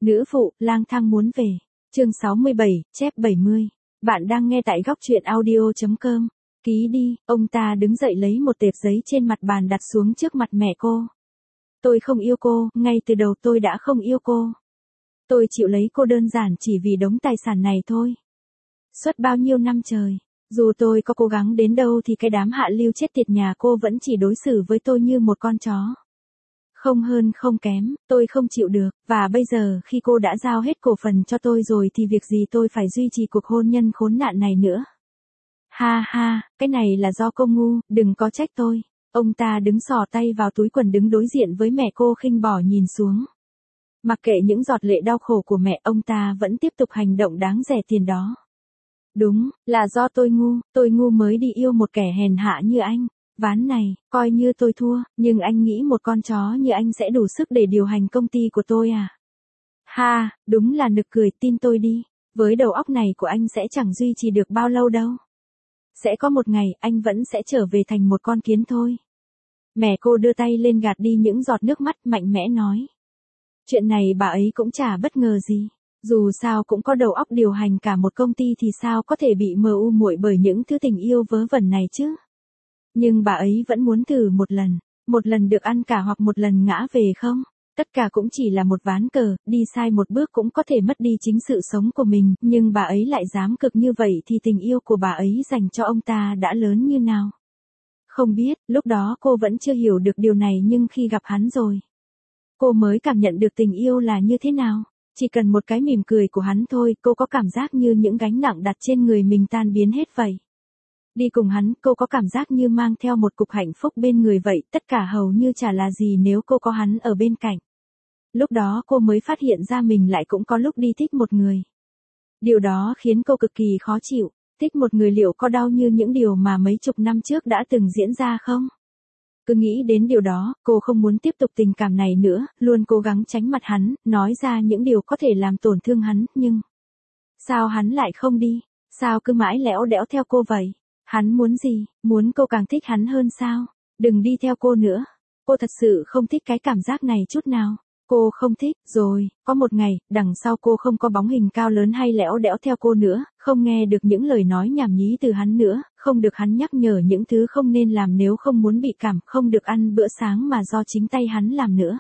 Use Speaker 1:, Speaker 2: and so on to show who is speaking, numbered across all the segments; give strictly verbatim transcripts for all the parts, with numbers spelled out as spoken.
Speaker 1: Nữ phụ, lang thang muốn về. Chương sáu mươi bảy, chép bảy mươi. Bạn đang nghe tại góc truyện audio.com. Ký đi, ông ta đứng dậy lấy một tệp giấy trên mặt bàn đặt xuống trước mặt mẹ cô. Tôi không yêu cô, ngay từ đầu tôi đã không yêu cô. Tôi chịu lấy cô đơn giản chỉ vì đống tài sản này thôi. Suốt bao nhiêu năm trời, dù tôi có cố gắng đến đâu thì cái đám hạ lưu chết tiệt nhà cô vẫn chỉ đối xử với tôi như một con chó. Không hơn không kém, tôi không chịu được, và bây giờ khi cô đã giao hết cổ phần cho tôi rồi thì việc gì tôi phải duy trì cuộc hôn nhân khốn nạn này nữa. Ha ha, cái này là do cô ngu, đừng có trách tôi. Ông ta đứng xỏ tay vào túi quần đứng đối diện với mẹ cô khinh bỉ nhìn xuống. Mặc kệ những giọt lệ đau khổ của mẹ, ông ta vẫn tiếp tục hành động đáng rẻ tiền đó. Đúng, là do tôi ngu, tôi ngu mới đi yêu một kẻ hèn hạ như anh. Ván này, coi như tôi thua, nhưng anh nghĩ một con chó như anh sẽ đủ sức để điều hành công ty của tôi à? Ha, đúng là nực cười, tin tôi đi. Với đầu óc này của anh sẽ chẳng duy trì được bao lâu đâu. Sẽ có một ngày, anh vẫn sẽ trở về thành một con kiến thôi. Mẹ cô đưa tay lên gạt đi những giọt nước mắt, mạnh mẽ nói. Chuyện này bà ấy cũng chả bất ngờ gì. Dù sao cũng có đầu óc điều hành cả một công ty thì sao có thể bị mờ u muội bởi những thứ tình yêu vớ vẩn này chứ. Nhưng bà ấy vẫn muốn thử một lần, một lần được ăn cả hoặc một lần ngã về không. Tất cả cũng chỉ là một ván cờ, đi sai một bước cũng có thể mất đi chính sự sống của mình, nhưng bà ấy lại dám cực như vậy thì tình yêu của bà ấy dành cho ông ta đã lớn như nào. Không biết, lúc đó cô vẫn chưa hiểu được điều này nhưng khi gặp hắn rồi, cô mới cảm nhận được tình yêu là như thế nào. Chỉ cần một cái mỉm cười của hắn thôi, cô có cảm giác như những gánh nặng đặt trên người mình tan biến hết vậy. Đi cùng hắn, cô có cảm giác như mang theo một cục hạnh phúc bên người vậy, tất cả hầu như chả là gì nếu cô có hắn ở bên cạnh. Lúc đó cô mới phát hiện ra mình lại cũng có lúc đi thích một người. Điều đó khiến cô cực kỳ khó chịu, thích một người liệu có đau như những điều mà mấy chục năm trước đã từng diễn ra không? Cứ nghĩ đến điều đó, cô không muốn tiếp tục tình cảm này nữa, luôn cố gắng tránh mặt hắn, nói ra những điều có thể làm tổn thương hắn, nhưng... Sao hắn lại không đi? Sao cứ mãi lẽo đẽo theo cô vậy? Hắn muốn gì? Muốn cô càng thích hắn hơn sao? Đừng đi theo cô nữa. Cô thật sự không thích cái cảm giác này chút nào. Cô không thích, rồi, có một ngày, đằng sau cô không có bóng hình cao lớn hay lẽo đẽo theo cô nữa, không nghe được những lời nói nhảm nhí từ hắn nữa, không được hắn nhắc nhở những thứ không nên làm nếu không muốn bị cảm, không được ăn bữa sáng mà do chính tay hắn làm nữa.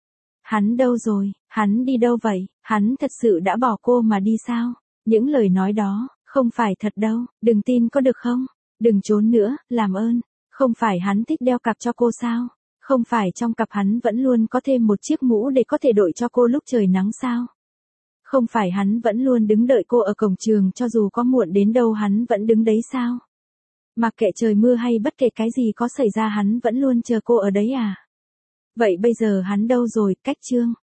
Speaker 1: Hắn đâu rồi? Hắn đi đâu vậy? Hắn thật sự đã bỏ cô mà đi sao? Những lời nói đó, không phải thật đâu, đừng tin có được không? Đừng trốn nữa, làm ơn. Không phải hắn thích đeo cặp cho cô sao? Không phải trong cặp hắn vẫn luôn có thêm một chiếc mũ để có thể đội cho cô lúc trời nắng sao? Không phải hắn vẫn luôn đứng đợi cô ở cổng trường cho dù có muộn đến đâu hắn vẫn đứng đấy sao? Mặc kệ trời mưa hay bất kể cái gì có xảy ra hắn vẫn luôn chờ cô ở đấy à? Vậy bây giờ hắn đâu rồi? Cách chương.